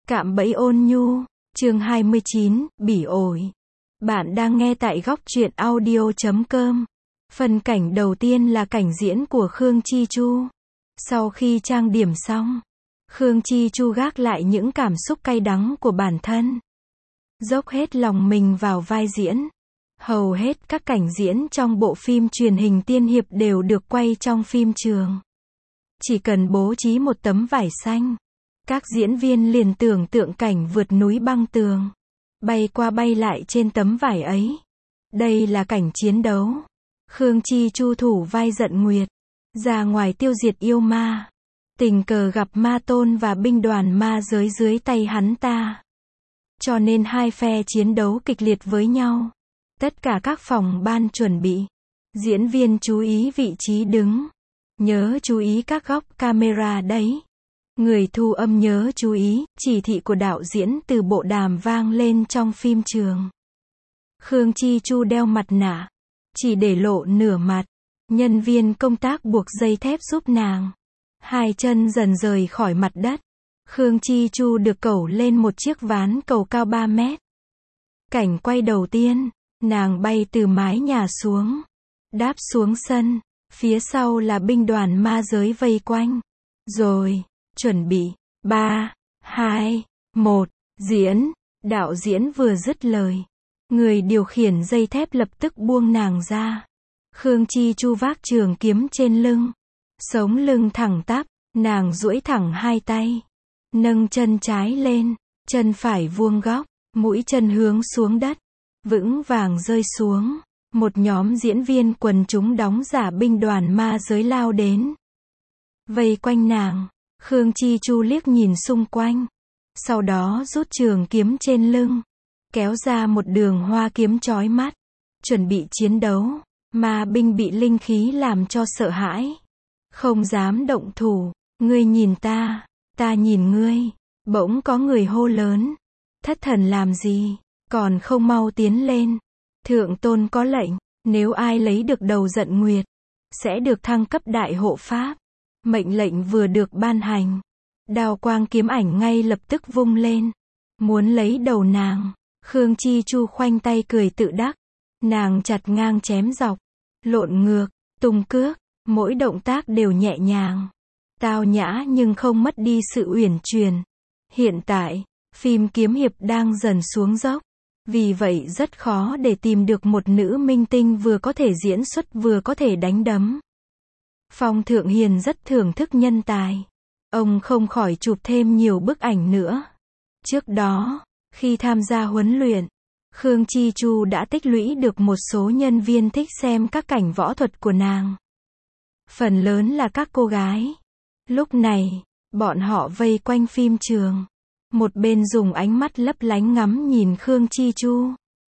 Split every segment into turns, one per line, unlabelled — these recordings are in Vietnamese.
Cạm bẫy ôn nhu, chương 29, bỉ ổi. Bạn đang nghe tại góc truyện audio.com. Phần cảnh đầu tiên là cảnh diễn của Khương Chi Chu. Sau khi trang điểm xong, Khương Chi Chu gác lại những cảm xúc cay đắng của bản thân. Dốc hết lòng mình vào vai diễn. Hầu hết các cảnh diễn trong bộ phim truyền hình tiên hiệp đều được quay trong phim trường. Chỉ cần bố trí một tấm vải xanh, các diễn viên liền tưởng tượng cảnh vượt núi băng tường, bay qua bay lại trên tấm vải ấy. Đây là cảnh chiến đấu. Khương Chi Chu thủ vai Dận Nguyệt, ra ngoài tiêu diệt yêu ma. Tình cờ gặp ma tôn và binh đoàn ma giới dưới tay hắn ta. Cho nên hai phe chiến đấu kịch liệt với nhau. Tất cả các phòng ban chuẩn bị. Diễn viên chú ý vị trí đứng. Nhớ chú ý các góc camera đấy. Người thu âm nhớ chú ý, chỉ thị của đạo diễn từ bộ đàm vang lên trong phim trường. Khương Chi Chu đeo mặt nạ, chỉ để lộ nửa mặt. Nhân viên công tác buộc dây thép giúp nàng. Hai chân dần rời khỏi mặt đất. Khương Chi Chu được cẩu lên một chiếc ván cầu cao 3 mét. Cảnh quay đầu tiên, nàng bay từ mái nhà xuống, đáp xuống sân. Phía sau là binh đoàn ma giới vây quanh. Rồi, chuẩn bị, 3, 2, 1, diễn. Đạo diễn vừa dứt lời, người điều khiển dây thép lập tức buông nàng ra. Khương Chi Chu vác trường kiếm trên lưng, sống lưng thẳng tắp, nàng duỗi thẳng hai tay, nâng chân trái lên, chân phải vuông góc, mũi chân hướng xuống đất, vững vàng rơi xuống. Một nhóm diễn viên quần chúng đóng giả binh đoàn ma giới lao đến, vây quanh nàng. Khương Chi Chu liếc nhìn xung quanh, sau đó rút trường kiếm trên lưng, kéo ra một đường hoa kiếm chói mắt, chuẩn bị chiến đấu. Ma binh bị linh khí làm cho sợ hãi, không dám động thủ. Ngươi nhìn ta, ta nhìn ngươi. Bỗng có người hô lớn, thất thần làm gì, còn không mau tiến lên. Thượng tôn có lệnh, nếu ai lấy được đầu Dận Nguyệt, sẽ được thăng cấp đại hộ pháp. Mệnh lệnh vừa được ban hành, đao quang kiếm ảnh ngay lập tức vung lên, muốn lấy đầu nàng. Khương Chi Chu khoanh tay cười tự đắc. Nàng chặt ngang chém dọc, lộn ngược, tung cước, mỗi động tác đều nhẹ nhàng, tao nhã nhưng không mất đi sự uyển chuyển. Hiện tại, phim kiếm hiệp đang dần xuống dốc. Vì vậy rất khó để tìm được một nữ minh tinh vừa có thể diễn xuất vừa có thể đánh đấm. Phong Thượng Hiền rất thưởng thức nhân tài. Ông không khỏi chụp thêm nhiều bức ảnh nữa. Trước đó, khi tham gia huấn luyện, Khương Chi Chu đã tích lũy được một số nhân viên thích xem các cảnh võ thuật của nàng. Phần lớn là các cô gái. Lúc này, bọn họ vây quanh phim trường. Một bên dùng ánh mắt lấp lánh ngắm nhìn Khương Chi Chu.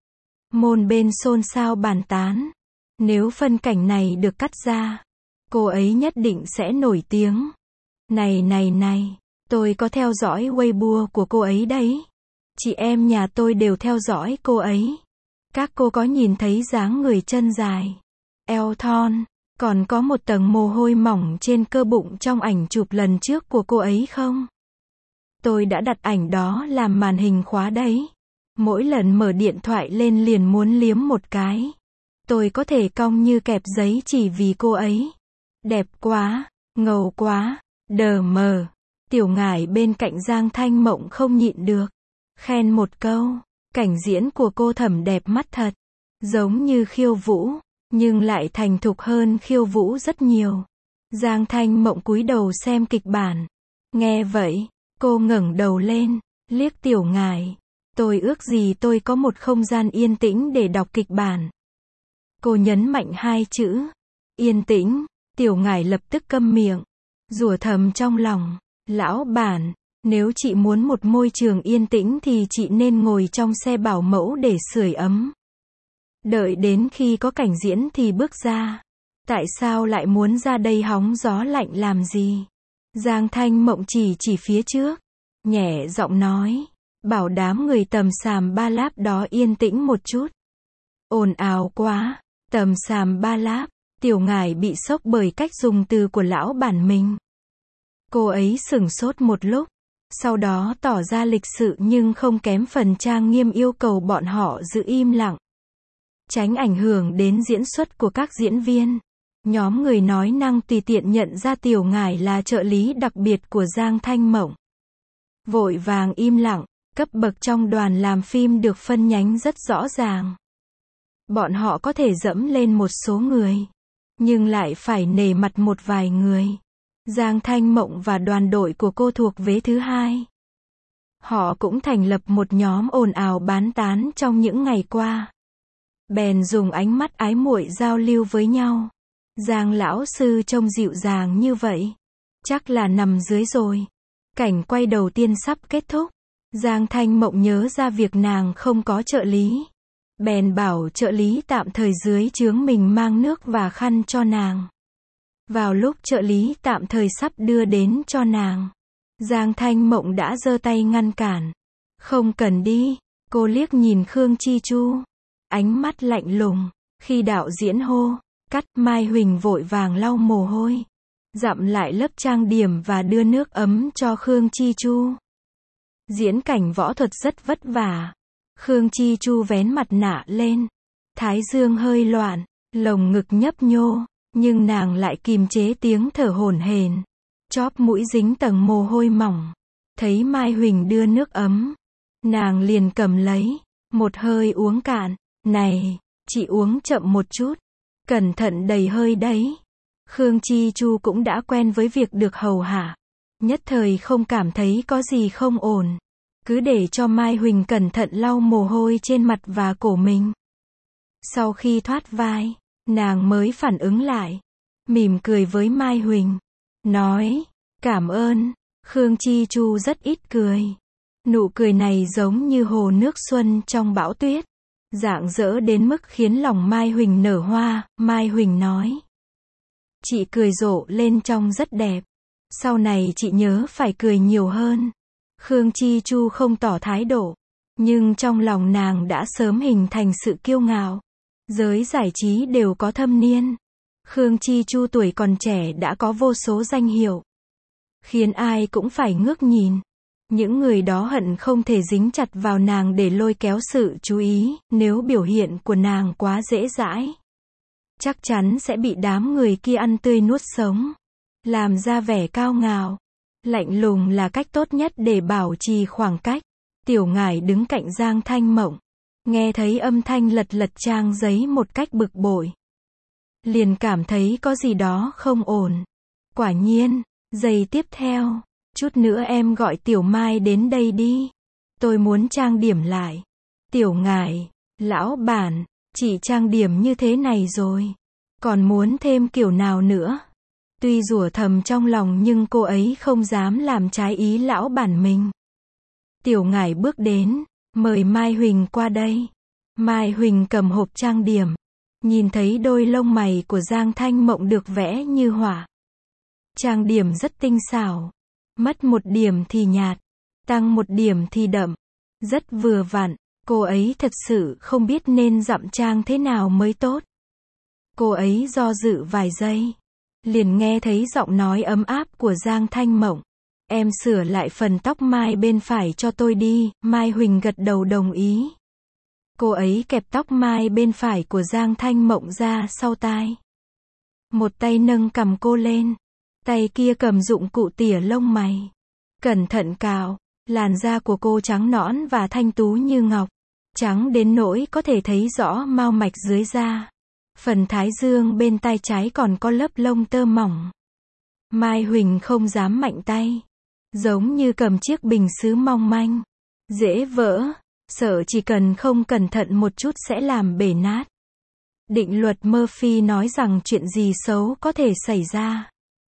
Một bên xôn xao bàn tán. Nếu phân cảnh này được cắt ra, cô ấy nhất định sẽ nổi tiếng. Này, tôi có theo dõi Weibo của cô ấy đấy. Chị em nhà tôi đều theo dõi cô ấy. Các cô có nhìn thấy dáng người chân dài, eo thon, còn có một tầng mồ hôi mỏng trên cơ bụng trong ảnh chụp lần trước của cô ấy không? Tôi đã đặt ảnh đó làm màn hình khóa đấy. Mỗi lần mở điện thoại lên liền muốn liếm một cái. Tôi có thể cong như kẹp giấy chỉ vì cô ấy. Đẹp quá, ngầu quá, đờ mờ. Tiểu Ngải bên cạnh Giang Thanh Mộng không nhịn được, khen một câu. Cảnh diễn của cô Thẩm đẹp mắt thật. Giống như Khiêu Vũ, nhưng lại thành thục hơn Khiêu Vũ rất nhiều. Giang Thanh Mộng cúi đầu xem kịch bản. Nghe vậy, cô ngẩng đầu lên, liếc Tiểu Ngải. Tôi ước gì tôi có một không gian yên tĩnh để đọc kịch bản. Cô nhấn mạnh hai chữ, yên tĩnh. Tiểu Ngải lập tức câm miệng, rủa thầm trong lòng, lão bản, nếu chị muốn một môi trường yên tĩnh thì chị nên ngồi trong xe bảo mẫu để sưởi ấm. Đợi đến khi có cảnh diễn thì bước ra. Tại sao lại muốn ra đây hóng gió lạnh làm gì? Giang Thanh Mộng chỉ phía trước, nhẹ giọng nói, bảo đám người tầm xàm ba láp đó yên tĩnh một chút. Ồn ào quá. Tầm xàm ba láp. Tiểu Ngải bị sốc bởi cách dùng từ của lão bản mình. Cô ấy sửng sốt một lúc, Sau đó tỏ ra lịch sự nhưng không kém phần trang nghiêm yêu cầu bọn họ giữ im lặng. Tránh ảnh hưởng đến diễn xuất của các diễn viên. Nhóm người nói năng tùy tiện nhận ra Tiểu Ngải là trợ lý đặc biệt của Giang Thanh Mộng. Vội vàng im lặng, cấp bậc trong đoàn làm phim được phân nhánh rất rõ ràng. Bọn họ có thể dẫm lên một số người, nhưng lại phải nể mặt một vài người. Giang Thanh Mộng và đoàn đội của cô thuộc vế thứ hai. Họ cũng thành lập một nhóm ồn ào bán tán trong những ngày qua. Bèn dùng ánh mắt ái muội giao lưu với nhau. Giang lão sư trông dịu dàng như vậy, chắc là nằm dưới rồi. Cảnh quay đầu tiên sắp kết thúc. Giang Thanh Mộng nhớ ra việc nàng không có trợ lý. Bèn bảo trợ lý tạm thời dưới trướng mình mang nước và khăn cho nàng. Vào lúc trợ lý tạm thời sắp đưa đến cho nàng, Giang Thanh Mộng đã giơ tay ngăn cản. Không cần đi. Cô liếc nhìn Khương Chi Chu, ánh mắt lạnh lùng. Khi đạo diễn hô cắt, Mai Huỳnh vội vàng lau mồ hôi, dặm lại lớp trang điểm và đưa nước ấm cho Khương Chi Chu. Diễn cảnh võ thuật rất vất vả. Khương Chi Chu vén mặt nạ lên, thái dương hơi loạn, lồng ngực nhấp nhô, nhưng nàng lại kìm chế tiếng thở hổn hển. Chóp mũi dính tầng mồ hôi mỏng. Thấy Mai Huỳnh đưa nước ấm, nàng liền cầm lấy, một hơi uống cạn. Này, chị uống chậm một chút, cẩn thận đầy hơi đấy. Khương Chi Chu cũng đã quen với việc được hầu hạ, nhất thời không cảm thấy có gì không ổn. Cứ để cho Mai Huỳnh cẩn thận lau mồ hôi trên mặt và cổ mình. Sau khi thoát vai, nàng mới phản ứng lại, mỉm cười với Mai Huỳnh, nói, cảm ơn. Khương Chi Chu rất ít cười. Nụ cười này giống như hồ nước xuân trong bão tuyết, rạng rỡ đến mức khiến lòng Mai Huỳnh nở hoa. Mai Huỳnh nói, chị cười rộ lên trông rất đẹp. Sau này chị nhớ phải cười nhiều hơn. Khương Chi Chu không tỏ thái độ, nhưng trong lòng nàng đã sớm hình thành sự kiêu ngạo. Giới giải trí đều có thâm niên. Khương Chi Chu tuổi còn trẻ đã có vô số danh hiệu, khiến ai cũng phải ngước nhìn. Những người đó hận không thể dính chặt vào nàng để lôi kéo sự chú ý. Nếu biểu hiện của nàng quá dễ dãi, chắc chắn sẽ bị đám người kia ăn tươi nuốt sống. Làm ra vẻ cao ngạo, lạnh lùng là cách tốt nhất để bảo trì khoảng cách. Tiểu Ngải đứng cạnh Giang Thanh Mộng, nghe thấy âm thanh lật lật trang giấy một cách bực bội, liền cảm thấy có gì đó không ổn. Quả nhiên, giây tiếp theo, chút nữa em gọi Tiểu Mai đến đây đi. Tôi muốn trang điểm lại. Tiểu Ngải, lão bản, chị trang điểm như thế này rồi, còn muốn thêm kiểu nào nữa? Tuy rủa thầm trong lòng nhưng cô ấy không dám làm trái ý lão bản mình. Tiểu Ngải bước đến, mời Mai Huỳnh qua đây. Mai Huỳnh cầm hộp trang điểm, nhìn thấy đôi lông mày của Giang Thanh Mộng được vẽ như họa. Trang điểm rất tinh xảo, mất một điểm thì nhạt, tăng một điểm thì đậm, rất vừa vặn. Cô ấy thật sự không biết nên dặm trang thế nào mới tốt. Cô ấy do dự vài giây, liền nghe thấy giọng nói ấm áp của Giang Thanh Mộng. Em sửa lại phần tóc mai bên phải cho tôi đi. Mai Huỳnh gật đầu đồng ý. Cô ấy kẹp tóc mai bên phải của Giang Thanh Mộng ra sau tai. Một tay nâng cằm cô lên, tay kia cầm dụng cụ tỉa lông mày. Cẩn thận cạo. Làn da của cô trắng nõn và thanh tú như ngọc, trắng đến nỗi có thể thấy rõ mao mạch dưới da. Phần thái dương bên tai trái còn có lớp lông tơ mỏng. Mai Huỳnh không dám mạnh tay, giống như cầm chiếc bình sứ mong manh, dễ vỡ, sợ chỉ cần không cẩn thận một chút sẽ làm bể nát. Định luật Murphy nói rằng chuyện gì xấu có thể xảy ra,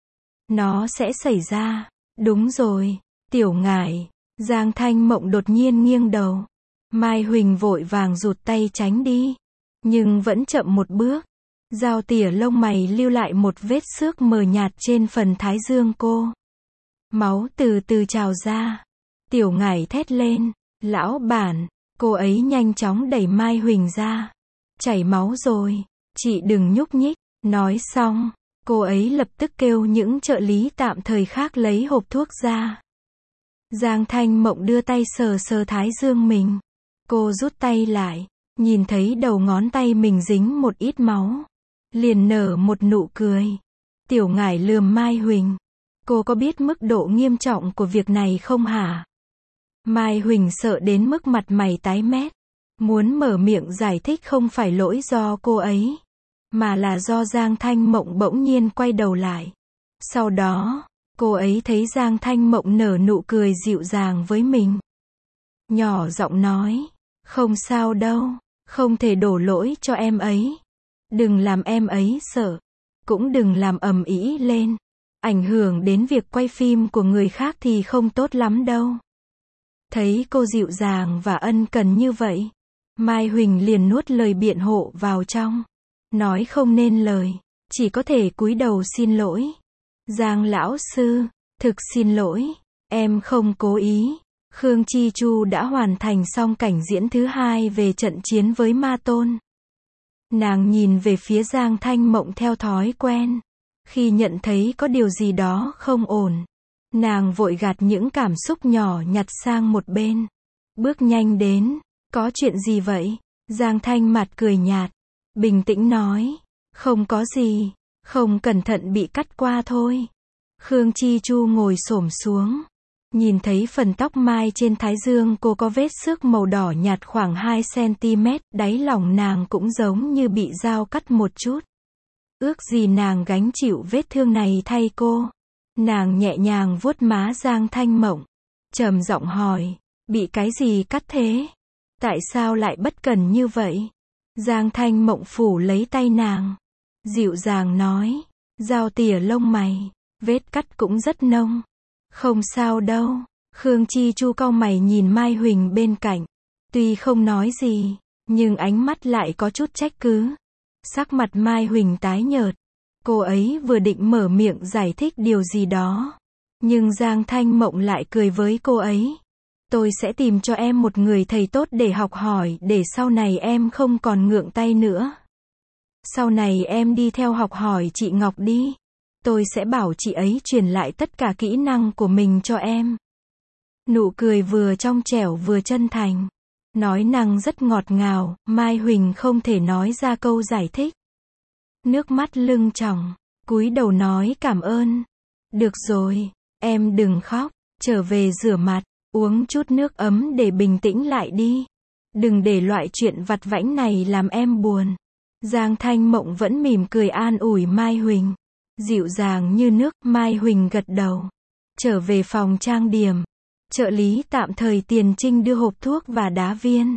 nó sẽ xảy ra. Đúng rồi, Tiểu Ngải. Giang Thanh Mộng đột nhiên nghiêng đầu. Mai Huỳnh vội vàng rụt tay tránh đi, nhưng vẫn chậm một bước. Dao tỉa lông mày lưu lại một vết xước mờ nhạt trên phần thái dương cô. Máu từ từ trào ra. Tiểu Ngải thét lên, lão bản. Cô ấy nhanh chóng đẩy Mai Huỳnh ra. Chảy máu rồi, chị đừng nhúc nhích. Nói xong, cô ấy lập tức kêu những trợ lý tạm thời khác lấy hộp thuốc ra. Giang Thanh Mộng đưa tay sờ sờ thái dương mình. Cô rút tay lại, nhìn thấy đầu ngón tay mình dính một ít máu. Liền nở một nụ cười. Tiểu Ngải lườm Mai Huỳnh. Cô có biết mức độ nghiêm trọng của việc này không hả? Mai Huỳnh sợ đến mức mặt mày tái mét. Muốn mở miệng giải thích không phải lỗi do cô ấy, mà là do Giang Thanh Mộng bỗng nhiên quay đầu lại. Sau đó, cô ấy thấy Giang Thanh Mộng nở nụ cười dịu dàng với mình. Nhỏ giọng nói, không sao đâu, không thể đổ lỗi cho em ấy. Đừng làm em ấy sợ, cũng đừng làm ầm ĩ lên. Ảnh hưởng đến việc quay phim của người khác thì không tốt lắm đâu. Thấy cô dịu dàng và ân cần như vậy, Mai Huỳnh liền nuốt lời biện hộ vào trong. Nói không nên lời, chỉ có thể cúi đầu xin lỗi. Giang lão sư, thực xin lỗi, em không cố ý. Khương Chi Chu đã hoàn thành xong cảnh diễn thứ 2 về trận chiến với Ma Tôn. Nàng nhìn về phía Giang Thanh Mộng theo thói quen. Khi nhận thấy có điều gì đó không ổn, nàng vội gạt những cảm xúc nhỏ nhặt sang một bên. Bước nhanh đến, có chuyện gì vậy? Giang Thanh mặt cười nhạt, bình tĩnh nói, không có gì, không cẩn thận bị cắt qua thôi. Khương Chi Chu ngồi xổm xuống, nhìn thấy phần tóc mai trên thái dương cô có vết xước màu đỏ nhạt khoảng 2 cm, đáy lòng nàng cũng giống như bị dao cắt một chút. Ước gì nàng gánh chịu vết thương này thay cô. Nàng nhẹ nhàng vuốt má Giang Thanh Mộng, trầm giọng hỏi, bị cái gì cắt thế? Tại sao lại bất cẩn như vậy? Giang Thanh Mộng phủ lấy tay nàng, dịu dàng nói, dao tỉa lông mày, vết cắt cũng rất nông. Không sao đâu. Khương Chi Chu cau mày nhìn Mai Huỳnh bên cạnh. Tuy không nói gì, nhưng ánh mắt lại có chút trách cứ. Sắc mặt Mai Huỳnh tái nhợt. Cô ấy vừa định mở miệng giải thích điều gì đó, nhưng Giang Thanh Mộng lại cười với cô ấy. Tôi sẽ tìm cho em một người thầy tốt để học hỏi, để sau này em không còn ngượng tay nữa. Sau này em đi theo học hỏi chị Ngọc đi. Tôi sẽ bảo chị ấy truyền lại tất cả kỹ năng của mình cho em. Nụ cười vừa trong trẻo vừa chân thành. Nói năng rất ngọt ngào, Mai Huỳnh không thể nói ra câu giải thích. Nước mắt lưng tròng, cúi đầu nói cảm ơn. Được rồi, em đừng khóc, trở về rửa mặt, uống chút nước ấm để bình tĩnh lại đi. Đừng để loại chuyện vặt vãnh này làm em buồn. Giang Thanh Mộng vẫn mỉm cười an ủi Mai Huỳnh. Dịu dàng như nước, Mai Huỳnh gật đầu. Trở về phòng trang điểm. Trợ lý tạm thời Tiền Trinh đưa hộp thuốc và đá viên.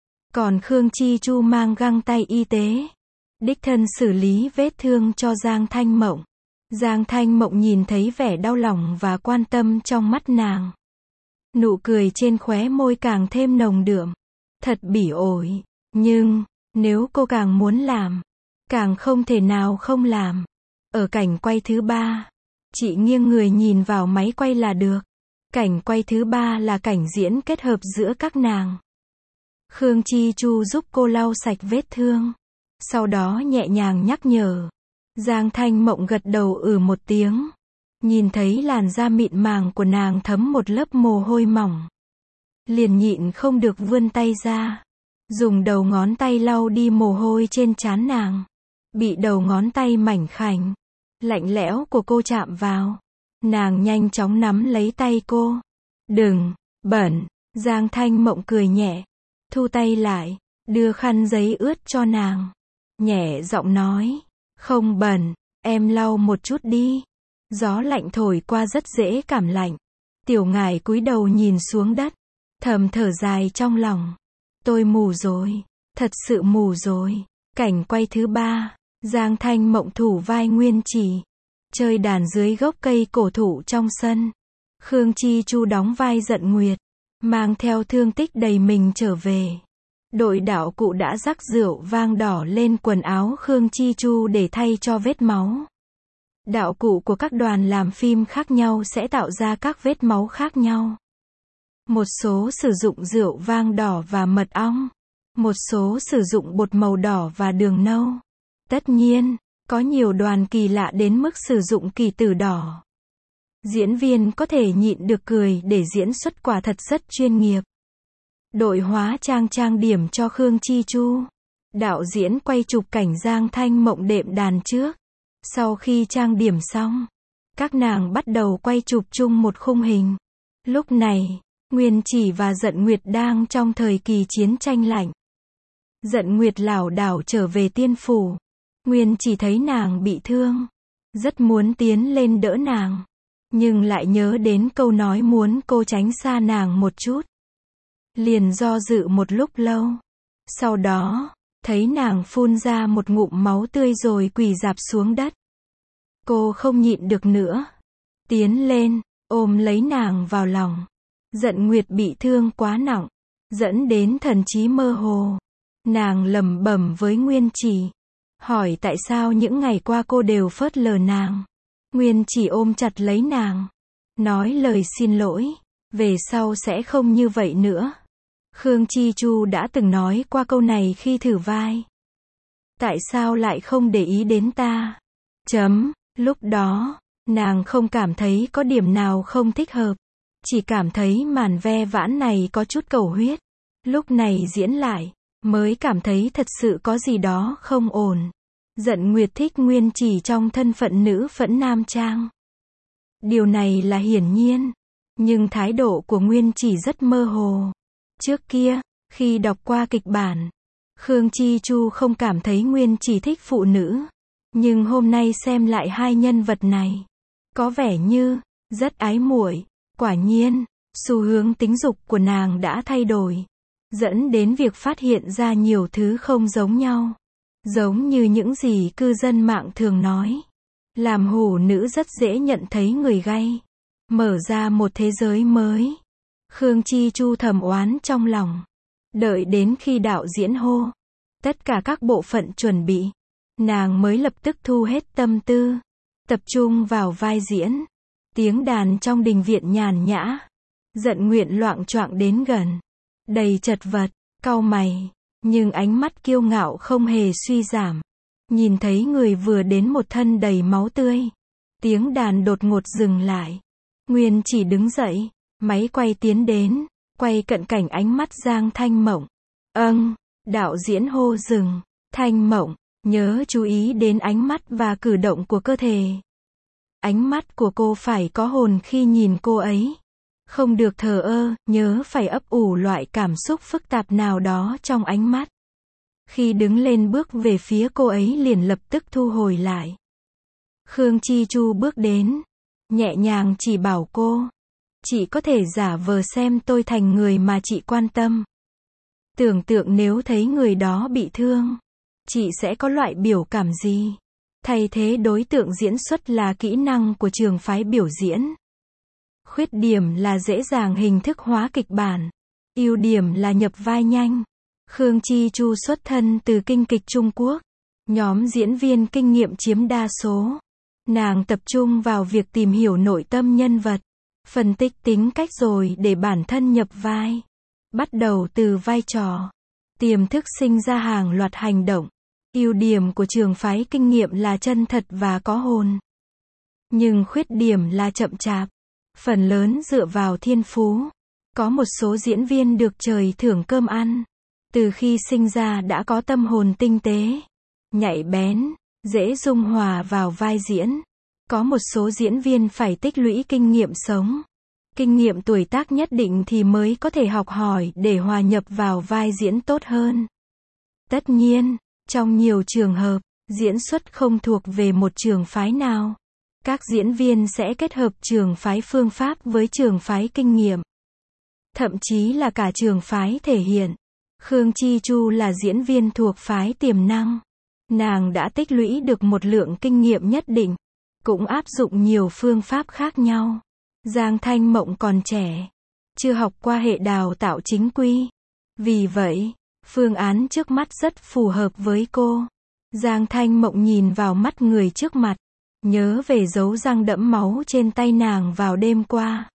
Còn Khương Chi Chu mang găng tay y tế. Đích thân xử lý vết thương cho Giang Thanh Mộng. Giang Thanh Mộng nhìn thấy vẻ đau lòng và quan tâm trong mắt nàng. Nụ cười trên khóe môi càng thêm nồng đượm. Thật bỉ ổi. Nhưng, nếu cô càng muốn làm, càng không thể nào không làm. Ở cảnh quay thứ 3, chị nghiêng người nhìn vào máy quay là được. Cảnh quay thứ 3 là cảnh diễn kết hợp giữa các nàng. Khương Chi Chu giúp cô lau sạch vết thương. Sau đó nhẹ nhàng nhắc nhở. Giang Thanh Mộng gật đầu một tiếng. Nhìn thấy làn da mịn màng của nàng thấm một lớp mồ hôi mỏng. Liền nhịn không được vươn tay ra. Dùng đầu ngón tay lau đi mồ hôi trên trán nàng. Bị đầu ngón tay mảnh khảnh, lạnh lẽo của cô chạm vào. Nàng nhanh chóng nắm lấy tay cô. Đừng, bẩn. Giang Thanh Mộng cười nhẹ. Thu tay lại, đưa khăn giấy ướt cho nàng. Nhẹ giọng nói, không bẩn, em lau một chút đi. Gió lạnh thổi qua rất dễ cảm lạnh. Tiểu Ngải cúi đầu nhìn xuống đất, thầm thở dài trong lòng. Tôi mù rồi, thật sự mù rồi. Cảnh quay thứ 3, Giang Thanh Mộng thủ vai Nguyên Chỉ, chơi đàn dưới gốc cây cổ thụ trong sân. Khương Chi Chu đóng vai Dận Nguyệt, mang theo thương tích đầy mình trở về. Đội đạo cụ đã rắc rượu vang đỏ lên quần áo Khương Chi Chu để thay cho vết máu. Đạo cụ của các đoàn làm phim khác nhau sẽ tạo ra các vết máu khác nhau. Một số sử dụng rượu vang đỏ và mật ong. Một số sử dụng bột màu đỏ và đường nâu. Tất nhiên, có nhiều đoàn kỳ lạ đến mức sử dụng kỳ tử đỏ. Diễn viên có thể nhịn được cười để diễn xuất quả thật rất chuyên nghiệp. Đội hóa trang điểm cho Khương Chi Chu. Đạo diễn quay chụp cảnh Giang Thanh Mộng đệm đàn trước. Sau khi trang điểm xong, các nàng bắt đầu quay chụp chung một khung hình. Lúc này, Nguyên Chỉ và Dận Nguyệt đang trong thời kỳ chiến tranh lạnh. Dận Nguyệt lảo đảo trở về tiên phủ. Nguyên Chỉ thấy nàng bị thương, rất muốn tiến lên đỡ nàng, nhưng lại nhớ đến câu nói muốn cô tránh xa nàng một chút. Liền do dự một lúc lâu. Sau đó, thấy nàng phun ra một ngụm máu tươi rồi quỳ rạp xuống đất. Cô không nhịn được nữa. Tiến lên, ôm lấy nàng vào lòng. Dận Nguyệt bị thương quá nặng, dẫn đến thần trí mơ hồ. Nàng lẩm bẩm với Nguyên Chỉ. Hỏi tại sao những ngày qua cô đều phớt lờ nàng. Nguyên Chỉ ôm chặt lấy nàng. Nói lời xin lỗi. Về sau sẽ không như vậy nữa. Khương Chi Chu đã từng nói qua câu này khi thử vai. Tại sao lại không để ý đến ta? Lúc đó, nàng không cảm thấy có điểm nào không thích hợp. Chỉ cảm thấy màn ve vãn này có chút cầu huyết. Lúc này diễn lại, mới cảm thấy thật sự có gì đó không ổn. Dận Nguyệt thích Nguyên Chỉ trong thân phận nữ phẫn nam trang. Điều này là hiển nhiên. Nhưng thái độ của Nguyên Chỉ rất mơ hồ. Trước kia, khi đọc qua kịch bản, Khương Chi Chu không cảm thấy Nguyên Chỉ thích phụ nữ. Nhưng hôm nay xem lại hai nhân vật này, có vẻ như rất ái muội. Quả nhiên, xu hướng tính dục của nàng đã thay đổi, dẫn đến việc phát hiện ra nhiều thứ không giống nhau. Giống như những gì cư dân mạng thường nói, làm hủ nữ rất dễ nhận thấy người gay, mở ra một thế giới mới. Khương Chi Chu thầm oán trong lòng. Đợi đến khi đạo diễn hô tất cả các bộ phận chuẩn bị, nàng mới lập tức thu hết tâm tư, tập trung vào vai diễn. Tiếng đàn trong đình viện nhàn nhã. Dận Nguyện loạng choạng đến gần, đầy chật vật, cau mày, nhưng ánh mắt kiêu ngạo không hề suy giảm. Nhìn thấy người vừa đến một thân đầy máu tươi. Tiếng đàn đột ngột dừng lại. Nguyên Chỉ đứng dậy, máy quay tiến đến, quay cận cảnh ánh mắt Giang Thanh Mộng. Đạo diễn hô dừng. Thanh Mộng, nhớ chú ý đến ánh mắt và cử động của cơ thể. Ánh mắt của cô phải có hồn khi nhìn cô ấy. Không được thờ ơ, nhớ phải ấp ủ loại cảm xúc phức tạp nào đó trong ánh mắt. Khi đứng lên bước về phía cô ấy liền lập tức thu hồi lại. Khương Chi Chu bước đến, nhẹ nhàng chỉ bảo cô. Chị có thể giả vờ xem tôi thành người mà chị quan tâm. Tưởng tượng nếu thấy người đó bị thương, chị sẽ có loại biểu cảm gì? Thay thế đối tượng diễn xuất là kỹ năng của trường phái biểu diễn. Khuyết điểm là dễ dàng hình thức hóa kịch bản. Ưu điểm là nhập vai nhanh. Khương Chi Chu xuất thân từ kinh kịch Trung Quốc. Nhóm diễn viên kinh nghiệm chiếm đa số. Nàng tập trung vào việc tìm hiểu nội tâm nhân vật, phân tích tính cách rồi để bản thân nhập vai. Bắt đầu từ vai trò, tiềm thức sinh ra hàng loạt hành động. Ưu điểm của trường phái kinh nghiệm là chân thật và có hồn. Nhưng khuyết điểm là chậm chạp. Phần lớn dựa vào thiên phú. Có một số diễn viên được trời thưởng cơm ăn. Từ khi sinh ra đã có tâm hồn tinh tế, nhạy bén, dễ dung hòa vào vai diễn. Có một số diễn viên phải tích lũy kinh nghiệm sống, kinh nghiệm tuổi tác nhất định thì mới có thể học hỏi để hòa nhập vào vai diễn tốt hơn. Tất nhiên, trong nhiều trường hợp, diễn xuất không thuộc về một trường phái nào. Các diễn viên sẽ kết hợp trường phái phương pháp với trường phái kinh nghiệm. Thậm chí là cả trường phái thể hiện. Khương Chi Chu là diễn viên thuộc phái tiềm năng. Nàng đã tích lũy được một lượng kinh nghiệm nhất định, cũng áp dụng nhiều phương pháp khác nhau. Giang Thanh Mộng còn trẻ, chưa học qua hệ đào tạo chính quy. Vì vậy, phương án trước mắt rất phù hợp với cô. Giang Thanh Mộng nhìn vào mắt người trước mặt, nhớ về dấu răng đẫm máu trên tay nàng vào đêm qua.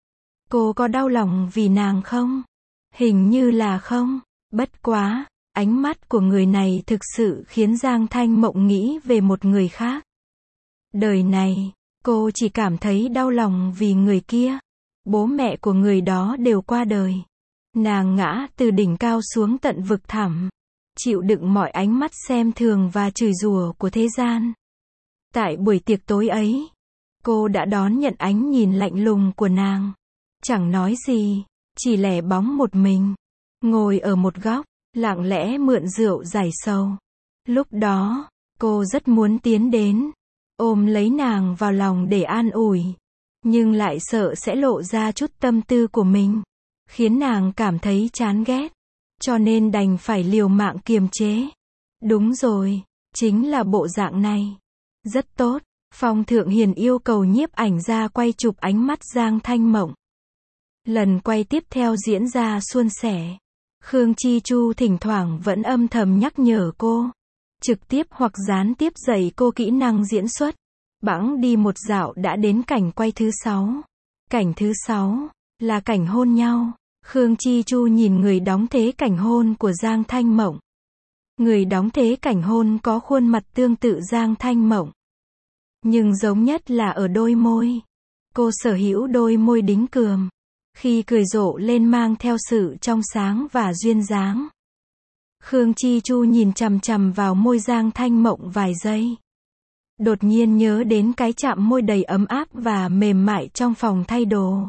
Cô có đau lòng vì nàng không? Hình như là không. Bất quá, ánh mắt của người này thực sự khiến Giang Thanh Mộng nghĩ về một người khác. Đời này, Cô chỉ cảm thấy đau lòng vì người kia. Bố mẹ của người đó đều qua đời. Nàng ngã từ đỉnh cao xuống tận vực thẳm, chịu đựng mọi ánh mắt xem thường và chửi rủa của thế gian. Tại buổi tiệc tối ấy, cô đã đón nhận ánh nhìn lạnh lùng của nàng. Chẳng nói gì, chỉ lẻ bóng một mình, ngồi ở một góc, lặng lẽ mượn rượu giải sầu. Lúc đó, cô rất muốn tiến đến, ôm lấy nàng vào lòng để an ủi, nhưng lại sợ sẽ lộ ra chút tâm tư của mình, khiến nàng cảm thấy chán ghét, cho nên đành phải liều mạng kiềm chế. Đúng rồi, chính là bộ dạng này. Rất tốt, Phong Thượng Hiền yêu cầu nhiếp ảnh gia quay chụp ánh mắt Giang Thanh Mộng. Lần quay tiếp theo diễn ra suôn sẻ. Khương Chi Chu thỉnh thoảng vẫn âm thầm nhắc nhở cô, trực tiếp hoặc gián tiếp dạy cô kỹ năng diễn xuất. Bẵng đi một dạo đã đến cảnh quay thứ 6. Cảnh thứ 6 là cảnh hôn nhau. Khương Chi Chu nhìn người đóng thế cảnh hôn của Giang Thanh Mộng. Người đóng thế cảnh hôn có khuôn mặt tương tự Giang Thanh Mộng, nhưng giống nhất là ở đôi môi. Cô sở hữu đôi môi đính cườm, khi cười rộ lên mang theo sự trong sáng và duyên dáng. Khương Chi Chu nhìn chằm chằm vào môi Giang Thanh Mộng vài giây. Đột nhiên nhớ đến cái chạm môi đầy ấm áp và mềm mại trong phòng thay đồ.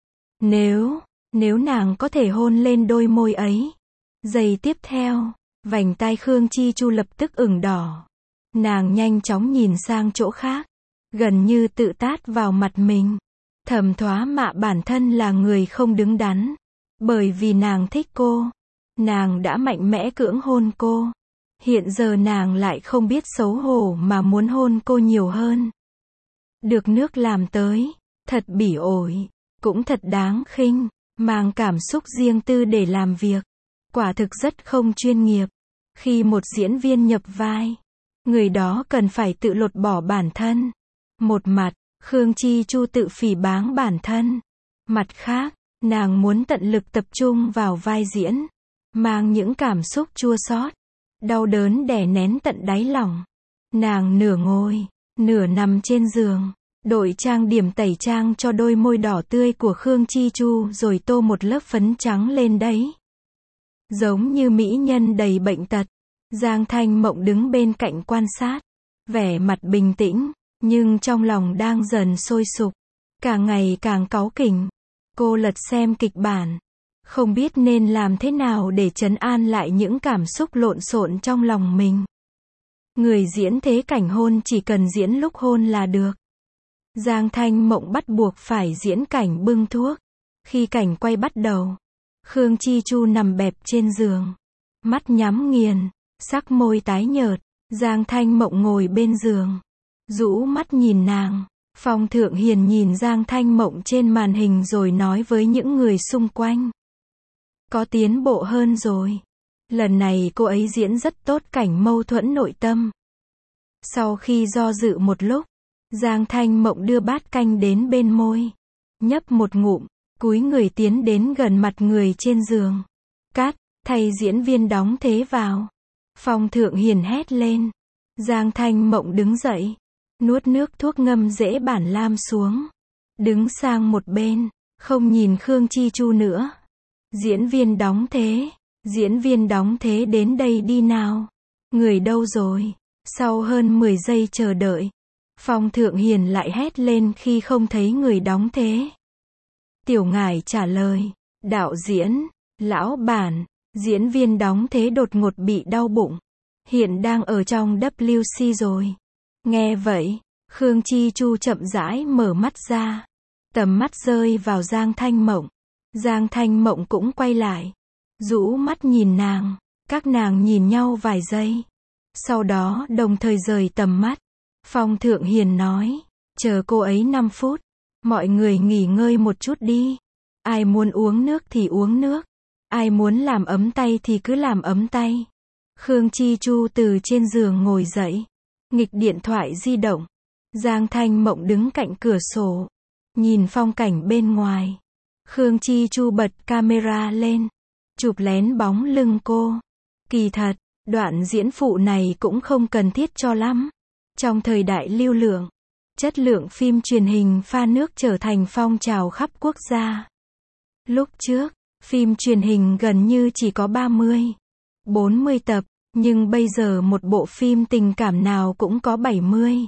Nếu nàng có thể hôn lên đôi môi ấy. Giây tiếp theo, vành tai Khương Chi Chu lập tức ửng đỏ. Nàng nhanh chóng nhìn sang chỗ khác, gần như tự tát vào mặt mình. Thầm thoá mạ bản thân là người không đứng đắn. Bởi vì nàng thích cô, nàng đã mạnh mẽ cưỡng hôn cô. Hiện giờ nàng lại không biết xấu hổ mà muốn hôn cô nhiều hơn. Được nước làm tới, thật bỉ ổi, cũng thật đáng khinh, mang cảm xúc riêng tư để làm việc. Quả thực rất không chuyên nghiệp. Khi một diễn viên nhập vai, người đó cần phải tự lột bỏ bản thân. Một mặt, Khương Chi Chu tự phỉ báng bản thân. Mặt khác, nàng muốn tận lực tập trung vào vai diễn, mang những cảm xúc chua xót, đau đớn đè nén tận đáy lòng. Nàng nửa ngồi, nửa nằm trên giường, đội trang điểm tẩy trang cho đôi môi đỏ tươi của Khương Chi Chu rồi tô một lớp phấn trắng lên đấy. Giống như mỹ nhân đầy bệnh tật. Giang Thanh Mộng đứng bên cạnh quan sát, vẻ mặt bình tĩnh, nhưng trong lòng đang dần sôi sục, càng ngày càng cáu kỉnh. Cô lật xem kịch bản, không biết nên làm thế nào để trấn an lại những cảm xúc lộn xộn trong lòng mình. Người diễn thế cảnh hôn chỉ cần diễn lúc hôn là được. Giang Thanh Mộng bắt buộc phải diễn cảnh bưng thuốc. Khi cảnh quay bắt đầu, Khương Chi Chu nằm bẹp trên giường, mắt nhắm nghiền, sắc môi tái nhợt. Giang Thanh Mộng ngồi bên giường, rũ mắt nhìn nàng. Phong Thượng Hiền nhìn Giang Thanh Mộng trên màn hình rồi nói với những người xung quanh. Có tiến bộ hơn rồi. Lần này cô ấy diễn rất tốt cảnh mâu thuẫn nội tâm. Sau khi do dự một lúc, Giang Thanh Mộng đưa bát canh đến bên môi, nhấp một ngụm, cúi người tiến đến gần mặt người trên giường. Cắt, thay diễn viên đóng thế vào. Phong Thượng Hiền hét lên. Giang Thanh Mộng đứng dậy, nuốt nước thuốc ngâm dễ bản lam xuống, đứng sang một bên, không nhìn Khương Chi Chu nữa. Diễn viên đóng thế đến đây đi nào. Người đâu rồi? Sau hơn 10 giây chờ đợi, Phong Thượng Hiền lại hét lên khi không thấy người đóng thế. Tiểu Ngải trả lời, đạo diễn, lão bản, diễn viên đóng thế đột ngột bị đau bụng, hiện đang ở trong WC rồi. Nghe vậy, Khương Chi Chu chậm rãi mở mắt ra, tầm mắt rơi vào Giang Thanh Mộng. Giang Thanh Mộng cũng quay lại, rũ mắt nhìn nàng, các nàng nhìn nhau vài giây, sau đó đồng thời rời tầm mắt. Phong Thượng Hiền nói, chờ cô ấy 5 phút, mọi người nghỉ ngơi một chút đi. Ai muốn uống nước thì uống nước, ai muốn làm ấm tay thì cứ làm ấm tay. Khương Chi Chu từ trên giường ngồi dậy, nghịch điện thoại di động. Giang Thanh Mộng đứng cạnh cửa sổ, nhìn phong cảnh bên ngoài. Khương Chi Chu bật camera lên, chụp lén bóng lưng cô. Kỳ thật, đoạn diễn phụ này cũng không cần thiết cho lắm. Trong thời đại lưu lượng, Chất lượng phim truyền hình pha nước trở thành phong trào khắp quốc gia. Lúc trước, phim truyền hình gần như chỉ có 30, 40 tập, nhưng bây giờ một bộ phim tình cảm nào cũng có 70,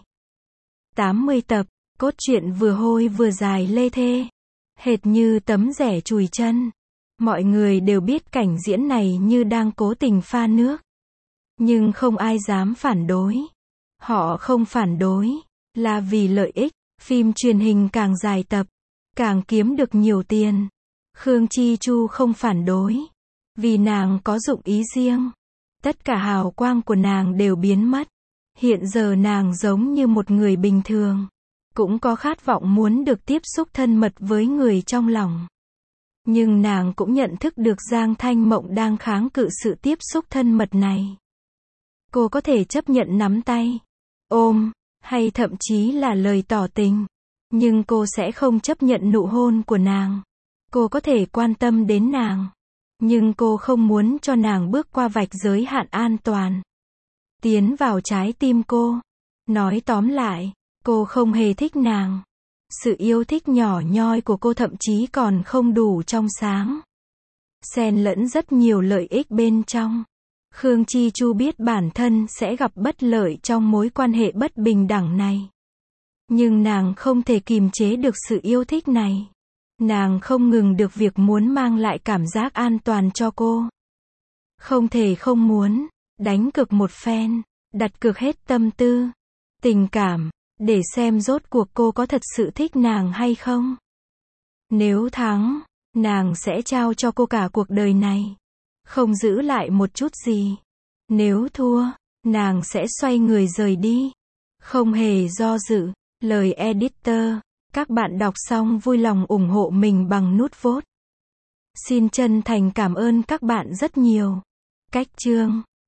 80 tập, cốt truyện vừa hôi vừa dài lê thê, hệt như tấm dẻ chùi chân. Mọi người đều biết cảnh diễn này như đang cố tình pha nước. Nhưng không ai dám phản đối. Họ không phản đối, là vì lợi ích. Phim truyền hình càng dài tập, càng kiếm được nhiều tiền. Khương Chi Chu không phản đối, vì nàng có dụng ý riêng. Tất cả hào quang của nàng đều biến mất. Hiện giờ nàng giống như một người bình thường, cũng có khát vọng muốn được tiếp xúc thân mật với người trong lòng. Nhưng nàng cũng nhận thức được Giang Thanh Mộng đang kháng cự sự tiếp xúc thân mật này. Cô có thể chấp nhận nắm tay, ôm, hay thậm chí là lời tỏ tình. Nhưng cô sẽ không chấp nhận nụ hôn của nàng. Cô có thể quan tâm đến nàng, nhưng cô không muốn cho nàng bước qua vạch giới hạn an toàn, tiến vào trái tim cô. Nói tóm lại, cô không hề thích nàng. Sự yêu thích nhỏ nhoi của cô thậm chí còn không đủ trong sáng. Xen lẫn rất nhiều lợi ích bên trong. Khương Chi Chu biết bản thân sẽ gặp bất lợi trong mối quan hệ bất bình đẳng này. Nhưng nàng không thể kìm chế được sự yêu thích này. Nàng không ngừng được việc muốn mang lại cảm giác an toàn cho cô. Không thể không muốn, đánh cược một phen, đặt cược hết tâm tư, tình cảm, để xem rốt cuộc cô có thật sự thích nàng hay không. Nếu thắng, nàng sẽ trao cho cô cả cuộc đời này, không giữ lại một chút gì. Nếu thua, nàng sẽ xoay người rời đi, không hề do dự. Lời editor, các bạn đọc xong vui lòng ủng hộ mình bằng nút vote. Xin chân thành cảm ơn các bạn rất nhiều. Cách chương